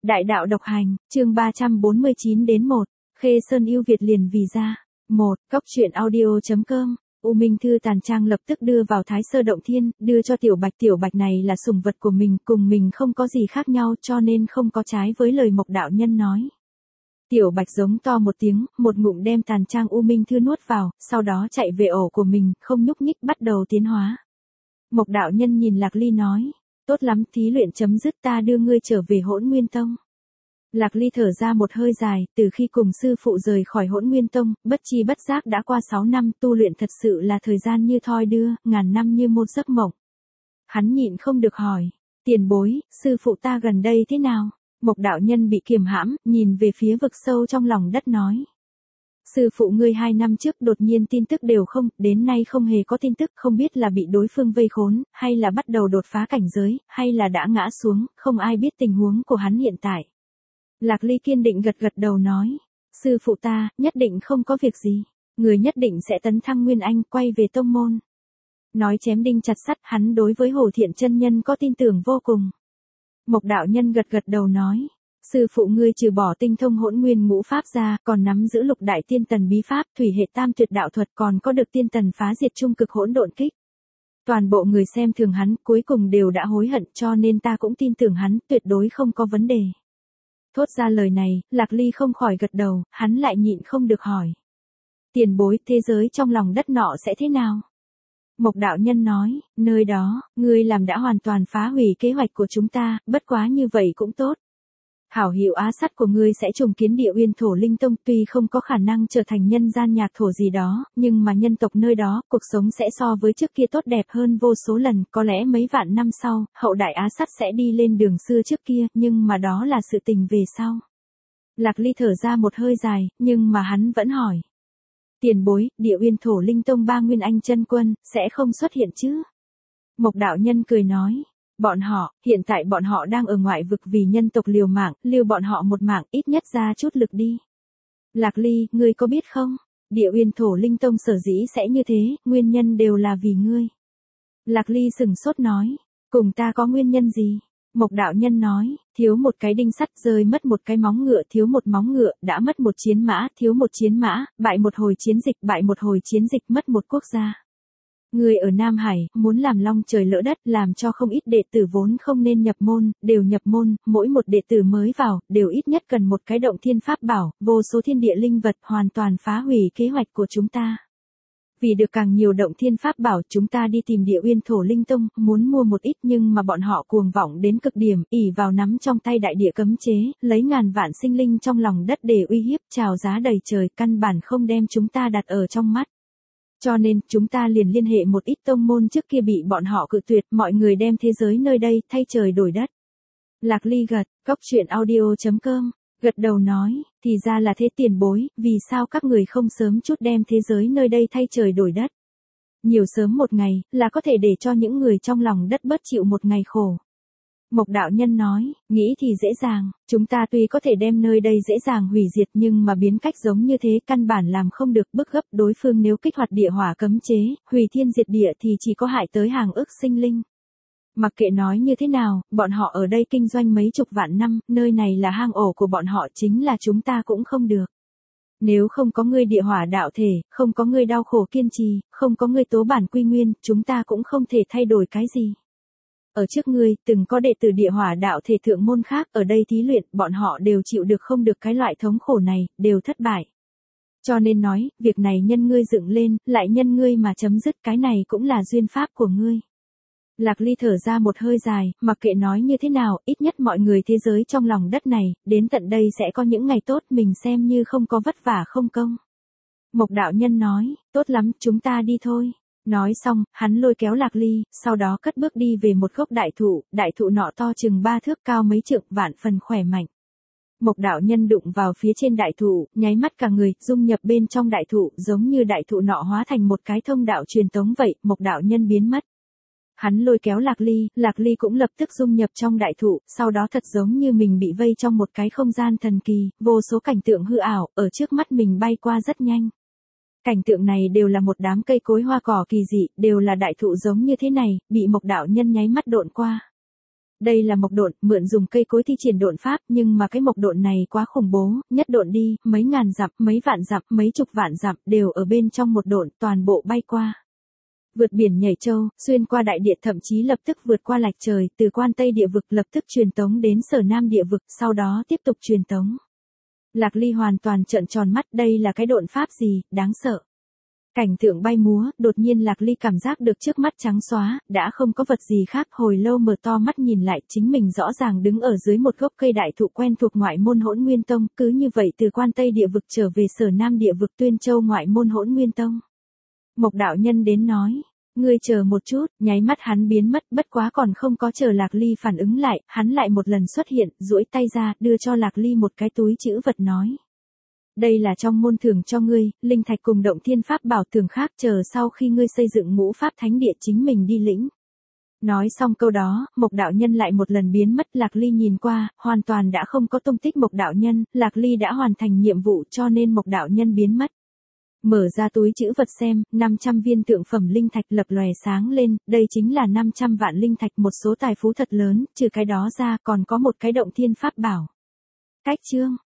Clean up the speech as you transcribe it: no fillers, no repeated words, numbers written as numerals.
Đại đạo độc hành, chương 349 đến 1. Khê Sơn yêu Việt liền vì ra. 1. Cóc truyện audio.com. U Minh Thư Tàn Trang lập tức đưa vào Thái Sơ Động Thiên, đưa cho Tiểu Bạch. Tiểu Bạch này là sủng vật của mình, cùng mình không có gì khác nhau cho nên không có trái với lời Mộc đạo nhân nói. Tiểu Bạch giống to một tiếng, một ngụm đem Tàn Trang U Minh Thư nuốt vào, sau đó chạy về ổ của mình, không nhúc nhích bắt đầu tiến hóa. Mộc đạo nhân nhìn Lạc Ly nói, tốt lắm, thí luyện chấm dứt, ta đưa ngươi trở về Hỗn Nguyên Tông. Lạc Ly thở ra một hơi dài, từ khi cùng sư phụ rời khỏi Hỗn Nguyên Tông, bất chi bất giác đã qua 6 năm, tu luyện thật sự là thời gian như thoi đưa, ngàn năm như một giấc mộng. Hắn nhịn không được hỏi, tiền bối, sư phụ ta gần đây thế nào? Mộc đạo nhân bị kiềm hãm, nhìn về phía vực sâu trong lòng đất nói. Sư phụ ngươi 2 năm trước đột nhiên tin tức đều không, đến nay không hề có tin tức, không biết là bị đối phương vây khốn, hay là bắt đầu đột phá cảnh giới, hay là đã ngã xuống, không ai biết tình huống của hắn hiện tại. Lạc Ly kiên định gật gật đầu nói, sư phụ ta, nhất định không có việc gì, người nhất định sẽ tấn thăng Nguyên Anh, quay về tông môn. Nói chém đinh chặt sắt, hắn đối với Hồ Thiện chân nhân có tin tưởng vô cùng. Mộc đạo nhân gật gật đầu nói, sư phụ ngươi trừ bỏ tinh thông Hỗn Nguyên ngũ pháp ra, còn nắm giữ Lục Đại Tiên Tần bí pháp, Thủy Hệ Tam Tuyệt đạo thuật, còn có được Tiên Tần phá diệt trung cực hỗn độn kích. Toàn bộ người xem thường hắn, cuối cùng đều đã hối hận, cho nên ta cũng tin tưởng hắn, tuyệt đối không có vấn đề. Thốt ra lời này, Lạc Ly không khỏi gật đầu, hắn lại nhịn không được hỏi. Tiền bối, thế giới trong lòng đất nọ sẽ thế nào? Mộc đạo nhân nói, nơi đó, ngươi làm đã hoàn toàn phá hủy kế hoạch của chúng ta, bất quá như vậy cũng tốt. Hảo hiệu á sắt của ngươi sẽ trùng kiến Địa Uyên Thổ Linh Tông, tuy không có khả năng trở thành nhân gian nhạc thổ gì đó, nhưng mà nhân tộc nơi đó, cuộc sống sẽ so với trước kia tốt đẹp hơn vô số lần, có lẽ mấy vạn năm sau, hậu đại á sắt sẽ đi lên đường xưa trước kia, nhưng mà đó là sự tình về sau. Lạc Ly thở ra một hơi dài, nhưng mà hắn vẫn hỏi. Tiền bối, Địa Uyên Thổ Linh Tông 3 Nguyên Anh chân quân, sẽ không xuất hiện chứ? Mộc đạo nhân cười nói. Hiện tại bọn họ đang ở ngoại vực vì nhân tộc liều mạng, lưu bọn họ một mạng, ít nhất ra chút lực đi. Lạc Ly, ngươi có biết không? Địa Uyên Thổ Linh Tông sở dĩ sẽ như thế, nguyên nhân đều là vì ngươi. Lạc Ly sừng sốt nói, cùng ta có nguyên nhân gì? Mộc đạo nhân nói, thiếu một cái đinh sắt, rơi mất một cái móng ngựa, thiếu một móng ngựa, đã mất một chiến mã, thiếu một chiến mã, bại một hồi chiến dịch, bại một hồi chiến dịch, mất một quốc gia. Người ở Nam Hải, muốn làm long trời lỡ đất, làm cho không ít đệ tử vốn không nên nhập môn, đều nhập môn, mỗi một đệ tử mới vào, đều ít nhất cần một cái động thiên pháp bảo, vô số thiên địa linh vật, hoàn toàn phá hủy kế hoạch của chúng ta. Vì được càng nhiều động thiên pháp bảo, chúng ta đi tìm Địa Uyên Thổ Linh Tông, muốn mua một ít nhưng mà bọn họ cuồng vọng đến cực điểm, ỷ vào nắm trong tay đại địa cấm chế, lấy ngàn vạn sinh linh trong lòng đất để uy hiếp, chào giá đầy trời, căn bản không đem chúng ta đặt ở trong mắt. Cho nên, chúng ta liền liên hệ một ít tông môn trước kia bị bọn họ cự tuyệt, mọi người đem thế giới nơi đây, thay trời đổi đất. Lạc Ly gật, cóc truyện audio.com, gật đầu nói, thì ra là thế tiền bối, vì sao các người không sớm chút đem thế giới nơi đây thay trời đổi đất. Nhiều sớm một ngày, là có thể để cho những người trong lòng đất bớt chịu một ngày khổ. Mộc đạo nhân nói, nghĩ thì dễ dàng, chúng ta tuy có thể đem nơi đây dễ dàng hủy diệt nhưng mà biến cách giống như thế căn bản làm không được, bức gấp đối phương nếu kích hoạt địa hỏa cấm chế, hủy thiên diệt địa thì chỉ có hại tới hàng ức sinh linh. Mặc kệ nói như thế nào, bọn họ ở đây kinh doanh mấy chục vạn năm, nơi này là hang ổ của bọn họ, chính là chúng ta cũng không được. Nếu không có ngươi địa hỏa đạo thể, không có ngươi đau khổ kiên trì, không có ngươi tố bản quy nguyên, chúng ta cũng không thể thay đổi cái gì. Ở trước ngươi, từng có đệ tử địa hỏa đạo thể thượng môn khác, ở đây thí luyện, bọn họ đều chịu được không được cái loại thống khổ này, đều thất bại. Cho nên nói, việc này nhân ngươi dựng lên, lại nhân ngươi mà chấm dứt, cái này cũng là duyên pháp của ngươi. Lạc Ly thở ra một hơi dài, mặc kệ nói như thế nào, ít nhất mọi người thế giới trong lòng đất này, đến tận đây sẽ có những ngày tốt, mình xem như không có vất vả không công. Mộc đạo nhân nói, tốt lắm, chúng ta đi thôi. Nói xong, hắn lôi kéo Lạc Ly, sau đó cất bước đi về một gốc đại thụ nọ to chừng 3 thước cao mấy trượng, vạn phần khỏe mạnh. Mộc đạo nhân đụng vào phía trên đại thụ, nháy mắt cả người, dung nhập bên trong đại thụ, giống như đại thụ nọ hóa thành một cái thông đạo truyền tống vậy, Mộc đạo nhân biến mất. Hắn lôi kéo Lạc Ly cũng lập tức dung nhập trong đại thụ, sau đó thật giống như mình bị vây trong một cái không gian thần kỳ, vô số cảnh tượng hư ảo, ở trước mắt mình bay qua rất nhanh. Cảnh tượng này đều là một đám cây cối hoa cỏ kỳ dị, đều là đại thụ giống như thế này, bị Mộc đạo nhân nháy mắt độn qua. Đây là mộc độn, mượn dùng cây cối thi triển độn pháp, nhưng mà cái mộc độn này quá khủng bố, nhất độn đi, mấy ngàn dặm, mấy vạn dặm, mấy chục vạn dặm, đều ở bên trong một độn, toàn bộ bay qua. Vượt biển nhảy châu, xuyên qua đại địa, thậm chí lập tức vượt qua lạch trời, từ Quan Tây địa vực lập tức truyền tống đến Sở Nam địa vực, sau đó tiếp tục truyền tống. Lạc Ly hoàn toàn trợn tròn mắt, đây là cái độn pháp gì, đáng sợ. Cảnh tượng bay múa, đột nhiên Lạc Ly cảm giác được trước mắt trắng xóa, đã không có vật gì khác, hồi lâu mở to mắt nhìn lại, chính mình rõ ràng đứng ở dưới một gốc cây đại thụ quen thuộc ngoại môn Hỗn Nguyên Tông, cứ như vậy từ Quan Tây địa vực trở về Sở Nam địa vực Tuyên Châu ngoại môn Hỗn Nguyên Tông. Mộc đạo nhân đến nói, ngươi chờ một chút, nháy mắt hắn biến mất, bất quá còn không có chờ Lạc Ly phản ứng lại, hắn lại một lần xuất hiện, duỗi tay ra, đưa cho Lạc Ly một cái túi trữ vật nói. Đây là trong môn thưởng cho ngươi, linh thạch cùng động thiên pháp bảo thưởng khác, chờ sau khi ngươi xây dựng ngũ pháp thánh địa chính mình đi lĩnh. Nói xong câu đó, Mộc đạo nhân lại một lần biến mất, Lạc Ly nhìn qua, hoàn toàn đã không có tung tích Mộc đạo nhân, Lạc Ly đã hoàn thành nhiệm vụ cho nên Mộc đạo nhân biến mất. Mở ra túi trữ vật xem, 500 viên thượng phẩm linh thạch lập lòe sáng lên, đây chính là 500 vạn linh thạch, một số tài phú thật lớn, trừ cái đó ra còn có một cái động thiên pháp bảo. Cách chương